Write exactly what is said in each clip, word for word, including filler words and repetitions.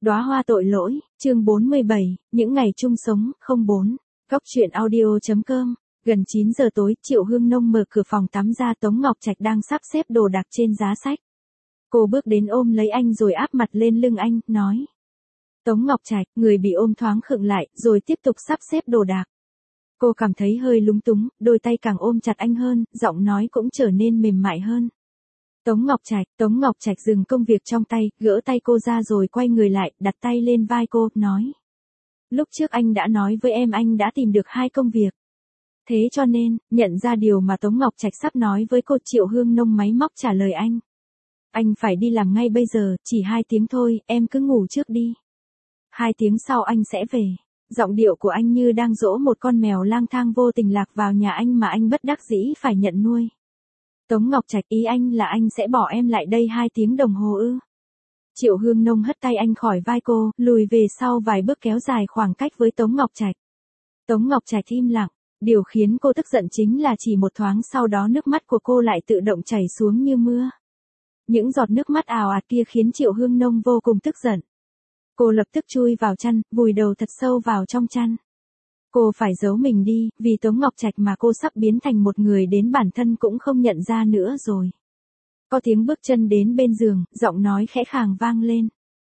Đóa hoa tội lỗi, chương bốn mươi bảy, những ngày chung sống, không bốn. Góc truyện audio.com. Gần chín giờ tối, Triệu Hương Nông mở cửa phòng tắm ra, Tống Ngọc Trạch đang sắp xếp đồ đạc trên giá sách. Cô bước đến ôm lấy anh rồi áp mặt lên lưng anh, nói. Tống Ngọc Trạch, người bị ôm thoáng khựng lại, rồi tiếp tục sắp xếp đồ đạc. Cô cảm thấy hơi lúng túng, đôi tay càng ôm chặt anh hơn, giọng nói cũng trở nên mềm mại hơn. Tống Ngọc Trạch, Tống Ngọc Trạch dừng công việc trong tay, gỡ tay cô ra rồi quay người lại, đặt tay lên vai cô, nói. Lúc trước anh đã nói với em anh đã tìm được hai công việc. Thế cho nên, nhận ra điều mà Tống Ngọc Trạch sắp nói với cô, Triệu Hương Nông máy móc trả lời anh. Anh phải đi làm ngay bây giờ, chỉ hai tiếng thôi, em cứ ngủ trước đi. Hai tiếng sau anh sẽ về. Giọng điệu của anh như đang dỗ một con mèo lang thang vô tình lạc vào nhà anh mà anh bất đắc dĩ phải nhận nuôi. Tống Ngọc Trạch, ý anh là anh sẽ bỏ em lại đây hai tiếng đồng hồ ư? Triệu Hương Nông hất tay anh khỏi vai cô, lùi về sau vài bước kéo dài khoảng cách với Tống Ngọc Trạch. Tống Ngọc Trạch im lặng, điều khiến cô tức giận chính là chỉ một thoáng sau đó nước mắt của cô lại tự động chảy xuống như mưa. Những giọt nước mắt ào ạt kia khiến Triệu Hương Nông vô cùng tức giận. Cô lập tức chui vào chăn, vùi đầu thật sâu vào trong chăn. Cô phải giấu mình đi, vì Tống Ngọc Trạch mà cô sắp biến thành một người đến bản thân cũng không nhận ra nữa rồi. Có tiếng bước chân đến bên giường, giọng nói khẽ khàng vang lên.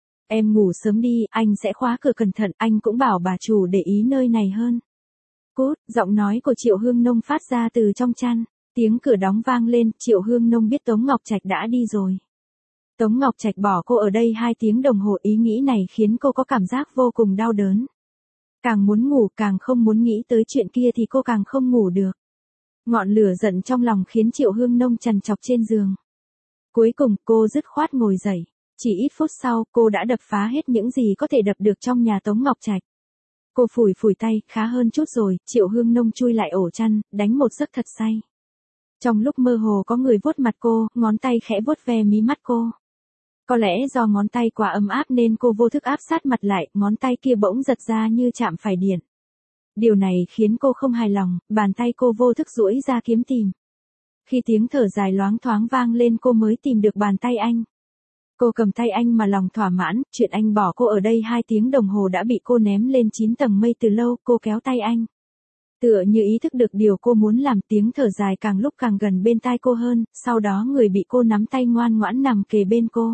Em ngủ sớm đi, anh sẽ khóa cửa cẩn thận, anh cũng bảo bà chủ để ý nơi này hơn. Cút, giọng nói của Triệu Hương Nông phát ra từ trong chăn, tiếng cửa đóng vang lên, Triệu Hương Nông biết Tống Ngọc Trạch đã đi rồi. Tống Ngọc Trạch bỏ cô ở đây hai tiếng đồng hồ, ý nghĩ này khiến cô có cảm giác vô cùng đau đớn. Càng muốn ngủ càng không muốn nghĩ tới chuyện kia thì cô càng không ngủ được. Ngọn lửa giận trong lòng khiến Triệu Hương Nông trằn trọc trên giường. Cuối cùng cô dứt khoát ngồi dậy. Chỉ ít phút sau cô đã đập phá hết những gì có thể đập được trong nhà Tống Ngọc Trạch. Cô phủi phủi tay, khá hơn chút rồi, Triệu Hương Nông chui lại ổ chăn, đánh một giấc thật say. Trong lúc mơ hồ có người vuốt mặt cô, ngón tay khẽ vuốt ve mí mắt cô. Có lẽ do ngón tay quá ấm áp nên cô vô thức áp sát mặt lại, ngón tay kia bỗng giật ra như chạm phải điện. Điều này khiến cô không hài lòng, bàn tay cô vô thức duỗi ra kiếm tìm. Khi tiếng thở dài loáng thoáng vang lên cô mới tìm được bàn tay anh. Cô cầm tay anh mà lòng thỏa mãn, chuyện anh bỏ cô ở đây hai tiếng đồng hồ đã bị cô ném lên chín tầng mây từ lâu, cô kéo tay anh. Tựa như ý thức được điều cô muốn làm, tiếng thở dài càng lúc càng gần bên tai cô hơn, sau đó người bị cô nắm tay ngoan ngoãn nằm kề bên cô.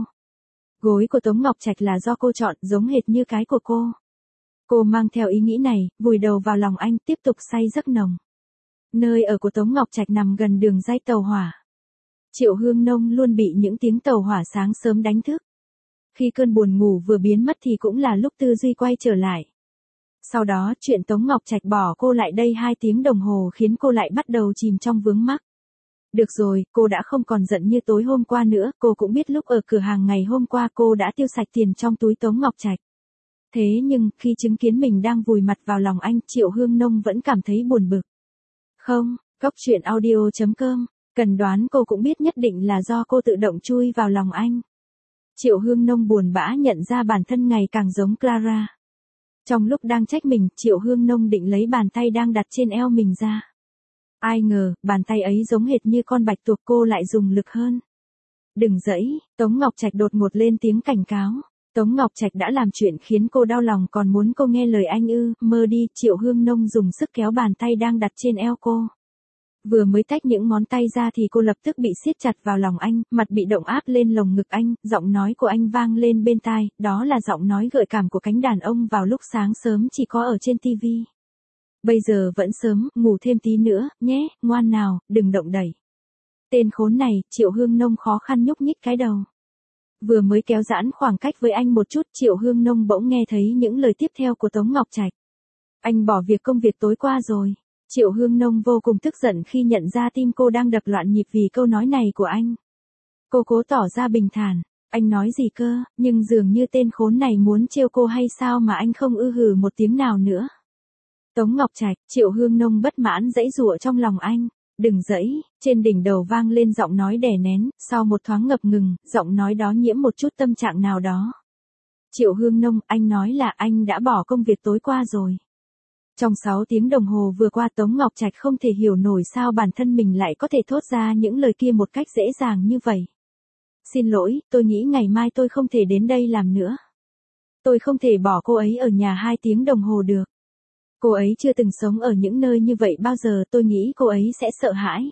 Gối của Tống Ngọc Trạch là do cô chọn, giống hệt như cái của cô. Cô mang theo ý nghĩ này, vùi đầu vào lòng anh, tiếp tục say giấc nồng. Nơi ở của Tống Ngọc Trạch nằm gần đường ray tàu hỏa. Triệu Hương Nông luôn bị những tiếng tàu hỏa sáng sớm đánh thức. Khi cơn buồn ngủ vừa biến mất thì cũng là lúc tư duy quay trở lại. Sau đó, chuyện Tống Ngọc Trạch bỏ cô lại đây hai tiếng đồng hồ khiến cô lại bắt đầu chìm trong vướng mắc. Được rồi, cô đã không còn giận như tối hôm qua nữa, cô cũng biết lúc ở cửa hàng ngày hôm qua cô đã tiêu sạch tiền trong túi Tống Ngọc Trạch. Thế nhưng, khi chứng kiến mình đang vùi mặt vào lòng anh, Triệu Hương Nông vẫn cảm thấy buồn bực. Không, góc truyện audio.com, cần đoán cô cũng biết nhất định là do cô tự động chui vào lòng anh. Triệu Hương Nông buồn bã nhận ra bản thân ngày càng giống Clara. Trong lúc đang trách mình, Triệu Hương Nông định lấy bàn tay đang đặt trên eo mình ra. Ai ngờ, bàn tay ấy giống hệt như con bạch tuộc, cô lại dùng lực hơn. Đừng giãy, Tống Ngọc Trạch đột ngột lên tiếng cảnh cáo. Tống Ngọc Trạch đã làm chuyện khiến cô đau lòng còn muốn cô nghe lời anh ư, mơ đi, Triệu Hương Nông dùng sức kéo bàn tay đang đặt trên eo cô. Vừa mới tách những ngón tay ra thì cô lập tức bị siết chặt vào lòng anh, mặt bị động áp lên lồng ngực anh, giọng nói của anh vang lên bên tai, đó là giọng nói gợi cảm của cánh đàn ông vào lúc sáng sớm chỉ có ở trên tivi. Bây giờ vẫn sớm, ngủ thêm tí nữa, nhé, ngoan nào, đừng động đẩy. Tên khốn này, Triệu Hương Nông khó khăn nhúc nhích cái đầu. Vừa mới kéo giãn khoảng cách với anh một chút, Triệu Hương Nông bỗng nghe thấy những lời tiếp theo của Tống Ngọc Trạch. Anh bỏ việc công việc tối qua rồi. Triệu Hương Nông vô cùng tức giận khi nhận ra tim cô đang đập loạn nhịp vì câu nói này của anh. Cô cố tỏ ra bình thản. Anh nói gì cơ, nhưng dường như tên khốn này muốn trêu cô hay sao mà anh không ư hừ một tiếng nào nữa. Tống Ngọc Trạch, Triệu Hương Nông bất mãn giãy giụa trong lòng anh. Đừng giãy, trên đỉnh đầu vang lên giọng nói đè nén, sau một thoáng ngập ngừng, giọng nói đó nhiễm một chút tâm trạng nào đó. Triệu Hương Nông, anh nói là anh đã bỏ công việc tối qua rồi. Trong sáu tiếng đồng hồ vừa qua Tống Ngọc Trạch không thể hiểu nổi sao bản thân mình lại có thể thốt ra những lời kia một cách dễ dàng như vậy. Xin lỗi, tôi nghĩ ngày mai tôi không thể đến đây làm nữa. Tôi không thể bỏ cô ấy ở nhà hai tiếng đồng hồ được. Cô ấy chưa từng sống ở những nơi như vậy bao giờ, tôi nghĩ cô ấy sẽ sợ hãi.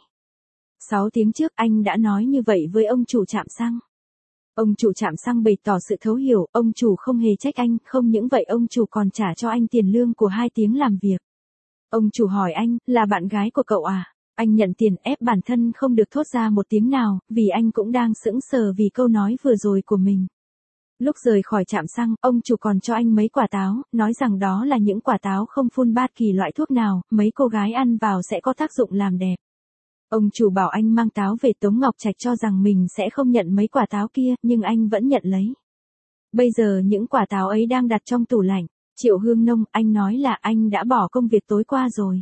Sáu tiếng trước anh đã nói như vậy với ông chủ trạm xăng. Ông chủ trạm xăng bày tỏ sự thấu hiểu, ông chủ không hề trách anh, không những vậy ông chủ còn trả cho anh tiền lương của hai tiếng làm việc. Ông chủ hỏi anh, là bạn gái của cậu à? Anh nhận tiền, ép bản thân không được thốt ra một tiếng nào, vì anh cũng đang sững sờ vì câu nói vừa rồi của mình. Lúc rời khỏi trạm xăng, ông chủ còn cho anh mấy quả táo, nói rằng đó là những quả táo không phun bất kỳ loại thuốc nào, mấy cô gái ăn vào sẽ có tác dụng làm đẹp. Ông chủ bảo anh mang táo về, Tống Ngọc Trạch cho rằng mình sẽ không nhận mấy quả táo kia, nhưng anh vẫn nhận lấy. Bây giờ những quả táo ấy đang đặt trong tủ lạnh. Triệu Hương Nông, anh nói là anh đã bỏ công việc tối qua rồi.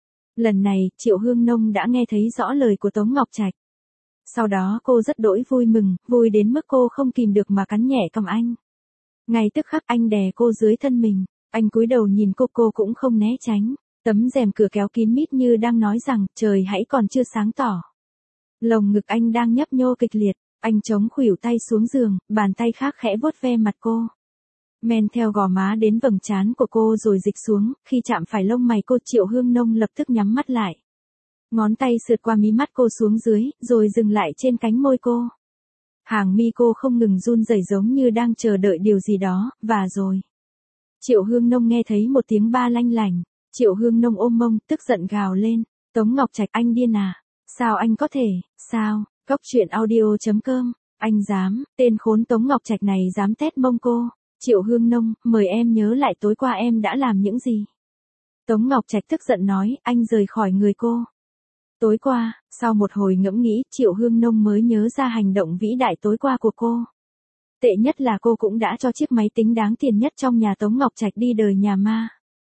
Lần này, Triệu Hương Nông đã nghe thấy rõ lời của Tống Ngọc Trạch. Sau đó cô rất đỗi vui mừng, vui đến mức cô không kìm được mà cắn nhẹ cằm anh. Ngay tức khắc anh đè cô dưới thân mình, anh cúi đầu nhìn cô, cô cũng không né tránh. Tấm rèm cửa kéo kín mít như đang nói rằng, trời hãy còn chưa sáng tỏ. Lồng ngực anh đang nhấp nhô kịch liệt, anh chống khuỷu tay xuống giường, bàn tay khác khẽ vuốt ve mặt cô. Men theo gò má đến vầng trán của cô rồi dịch xuống, khi chạm phải lông mày cô, Triệu Hương Nông lập tức nhắm mắt lại. Ngón tay sượt qua mí mắt cô xuống dưới, rồi dừng lại trên cánh môi cô. Hàng mi cô không ngừng run rẩy giống như đang chờ đợi điều gì đó, và rồi. Triệu Hương Nông nghe thấy một tiếng ba lanh lảnh. Triệu Hương Nông ôm mông, tức giận gào lên. Tống Ngọc Trạch, anh điên à? Sao anh có thể, sao? Cóc truyện audio chấm com, anh dám, tên khốn Tống Ngọc Trạch này dám tét mông cô. Triệu Hương Nông, mời em nhớ lại tối qua em đã làm những gì. Tống Ngọc Trạch tức giận nói, anh rời khỏi người cô. Tối qua, sau một hồi ngẫm nghĩ, Triệu Hương Nông mới nhớ ra hành động vĩ đại tối qua của cô. Tệ nhất là cô cũng đã cho chiếc máy tính đáng tiền nhất trong nhà Tống Ngọc Trạch đi đời nhà ma.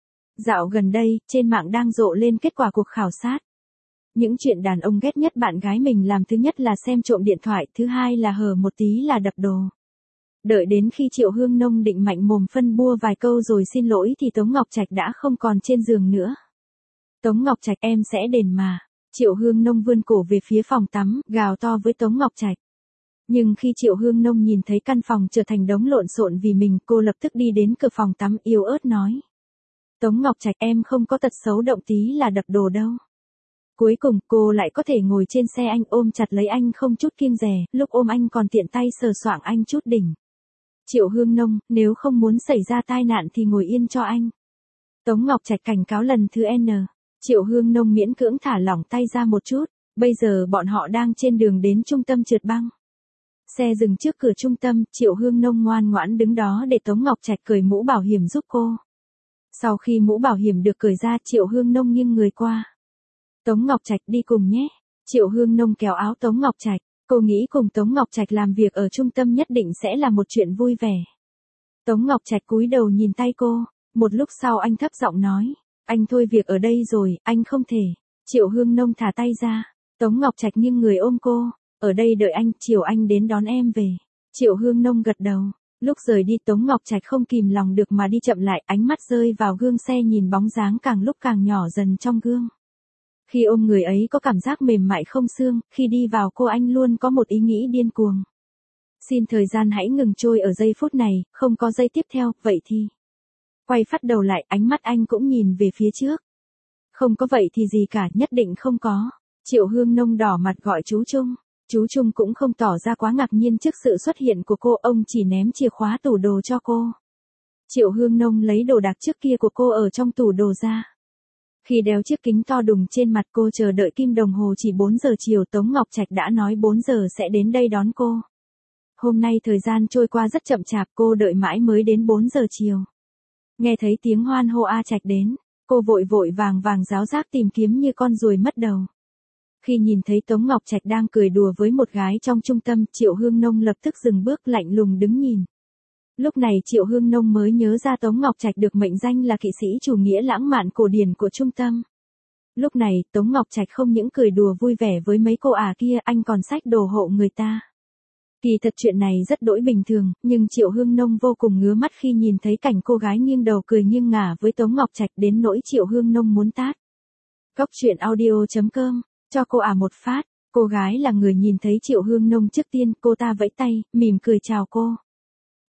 Dạo gần đây, trên mạng đang rộ lên kết quả cuộc khảo sát. Những chuyện đàn ông ghét nhất bạn gái mình làm, thứ nhất là xem trộm điện thoại, thứ hai là hở một tí là đập đồ. Đợi đến khi Triệu Hương Nông định mạnh mồm phân bua vài câu rồi xin lỗi thì Tống Ngọc Trạch đã không còn trên giường nữa. Tống Ngọc Trạch, em sẽ đền mà. Triệu Hương Nông vươn cổ về phía phòng tắm, gào to với Tống Ngọc Trạch. Nhưng khi Triệu Hương Nông nhìn thấy căn phòng trở thành đống lộn xộn vì mình, cô lập tức đi đến cửa phòng tắm yếu ớt nói. Tống Ngọc Trạch, em không có tật xấu động tí là đập đồ đâu. Cuối cùng, cô lại có thể ngồi trên xe anh, ôm chặt lấy anh không chút kiêng dè, lúc ôm anh còn tiện tay sờ soạng anh chút đỉnh. Triệu Hương Nông, nếu không muốn xảy ra tai nạn thì ngồi yên cho anh. Tống Ngọc Trạch cảnh cáo lần thứ N. Triệu Hương Nông miễn cưỡng thả lỏng tay ra một chút, bây giờ bọn họ đang trên đường đến trung tâm trượt băng. Xe dừng trước cửa trung tâm, Triệu Hương Nông ngoan ngoãn đứng đó để Tống Ngọc Trạch cởi mũ bảo hiểm giúp cô. Sau khi mũ bảo hiểm được cởi ra, Triệu Hương Nông nghiêng người qua. Tống Ngọc Trạch, đi cùng nhé. Triệu Hương Nông kéo áo Tống Ngọc Trạch, cô nghĩ cùng Tống Ngọc Trạch làm việc ở trung tâm nhất định sẽ là một chuyện vui vẻ. Tống Ngọc Trạch cúi đầu nhìn tay cô, một lúc sau anh thấp giọng nói, anh thôi việc ở đây rồi, anh không thể. Triệu Hương Nông thả tay ra, Tống Ngọc Trạch nghiêng người ôm cô, ở đây đợi anh, chiều anh đến đón em về. Triệu Hương Nông gật đầu. Lúc rời đi Tống Ngọc Trạch không kìm lòng được mà đi chậm lại, ánh mắt rơi vào gương xe nhìn bóng dáng càng lúc càng nhỏ dần trong gương. Khi ôm người ấy có cảm giác mềm mại không xương, khi đi vào cô anh luôn có một ý nghĩ điên cuồng. Xin thời gian hãy ngừng trôi ở giây phút này, không có giây tiếp theo, vậy thì. Quay phát đầu lại, ánh mắt anh cũng nhìn về phía trước. Không có vậy thì gì cả, nhất định không có. Triệu Hương Nông đỏ mặt gọi chú Trung. Chú Trung cũng không tỏ ra quá ngạc nhiên trước sự xuất hiện của cô, ông chỉ ném chìa khóa tủ đồ cho cô. Triệu Hương Nông lấy đồ đạc trước kia của cô ở trong tủ đồ ra. Khi đeo chiếc kính to đùng trên mặt, cô chờ đợi kim đồng hồ chỉ bốn giờ chiều, Tống Ngọc Trạch đã nói bốn giờ sẽ đến đây đón cô. Hôm nay thời gian trôi qua rất chậm chạp, cô đợi mãi mới đến bốn giờ chiều. Nghe thấy tiếng hoan hô A Trạch đến, cô vội vội vàng vàng ráo rác tìm kiếm như con ruồi mất đầu. Khi nhìn thấy Tống Ngọc Trạch đang cười đùa với một gái trong trung tâm, Triệu Hương Nông lập tức dừng bước lạnh lùng đứng nhìn. Lúc này Triệu Hương Nông mới nhớ ra Tống Ngọc Trạch được mệnh danh là kỵ sĩ chủ nghĩa lãng mạn cổ điển của trung tâm. Lúc này, Tống Ngọc Trạch không những cười đùa vui vẻ với mấy cô ả kia, anh còn xách đồ hộ người ta. Kỳ thật chuyện này rất đỗi bình thường, nhưng Triệu Hương Nông vô cùng ngứa mắt khi nhìn thấy cảnh cô gái nghiêng đầu cười nghiêng ngả với Tống Ngọc Trạch đến nỗi Triệu Hương Nông muốn tát. Cóc truyện audio chấm com, cho cô ả một phát. Cô gái là người nhìn thấy Triệu Hương Nông trước tiên, cô ta vẫy tay, mỉm cười chào cô.